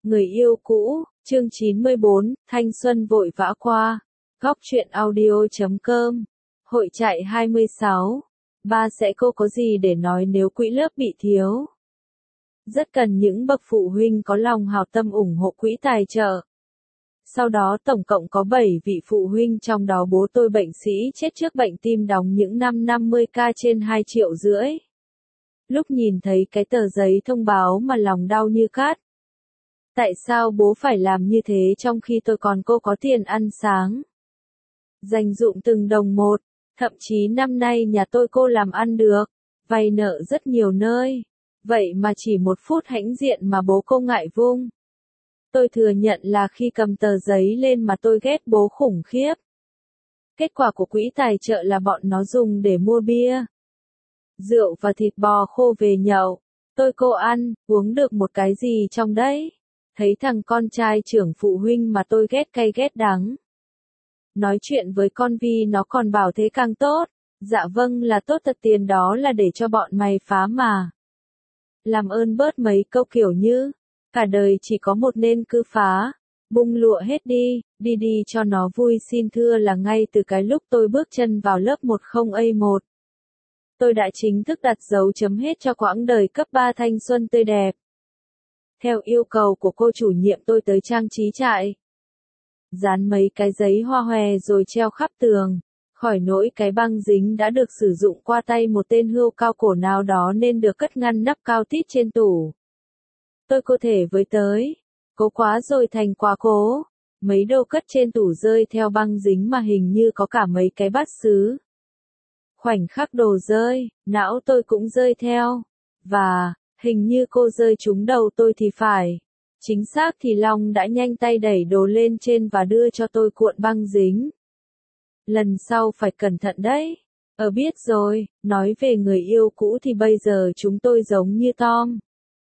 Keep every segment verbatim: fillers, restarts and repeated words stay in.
Người yêu cũ, chương chín mươi bốn, thanh xuân vội vã qua. Góc truyện audio chấm com. Hội trại hai mươi sáu. Ba sẽ cô có gì để nói nếu quỹ lớp bị thiếu? Rất cần những bậc phụ huynh có lòng hảo tâm ủng hộ quỹ tài trợ. Sau đó tổng cộng có bảy vị phụ huynh, trong đó bố tôi bệnh sĩ chết trước bệnh tim đóng những năm năm mươi k trên hai triệu rưỡi. Lúc nhìn thấy cái tờ giấy thông báo mà lòng đau như cát. Tại sao bố phải làm như thế trong khi tôi còn cô có tiền ăn sáng? Dành dụm từng đồng một, thậm chí năm nay nhà tôi cô làm ăn được, vay nợ rất nhiều nơi. Vậy mà chỉ một phút hãnh diện mà bố cô ngại vung. Tôi thừa nhận là khi cầm tờ giấy lên mà tôi ghét bố khủng khiếp. Kết quả của quỹ tài trợ là bọn nó dùng để mua bia, rượu và thịt bò khô về nhậu. Tôi cô ăn, uống được một cái gì trong đấy. Thấy thằng con trai trưởng phụ huynh mà tôi ghét cay ghét đắng. Nói chuyện với con Vi nó còn bảo thế càng tốt. Dạ vâng là tốt thật, tiền đó là để cho bọn mày phá mà. Làm ơn bớt mấy câu kiểu như, cả đời chỉ có một nên cứ phá. Bung lụa hết đi, đi đi cho nó vui. Xin thưa là ngay từ cái lúc tôi bước chân vào lớp một không A một. Tôi đã chính thức đặt dấu chấm hết cho quãng đời cấp ba thanh xuân tươi đẹp. Theo yêu cầu của cô chủ nhiệm tôi tới trang trí trại. Dán mấy cái giấy hoa hòe rồi treo khắp tường. Khỏi nỗi cái băng dính đã được sử dụng qua tay một tên hươu cao cổ nào đó nên được cất ngăn nắp cao tít trên tủ. Tôi có thể với tới. Cố quá rồi thành quá cố. Mấy đồ cất trên tủ rơi theo băng dính mà hình như có cả mấy cái bát sứ. Khoảnh khắc đồ rơi, não tôi cũng rơi theo. Và, hình như cô rơi trúng đầu tôi thì phải. Chính xác thì Long đã nhanh tay đẩy đồ lên trên và đưa cho tôi cuộn băng dính. Lần sau phải cẩn thận đấy. Ờ biết rồi, nói về người yêu cũ thì bây giờ chúng tôi giống như Tom.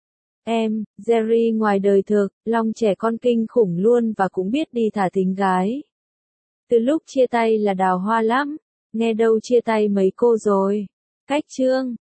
Em, Jerry ngoài đời thực, Long trẻ con kinh khủng luôn và cũng biết đi thả thính gái. Từ lúc chia tay là đào hoa lắm, nghe đâu chia tay mấy cô rồi. Cách chương.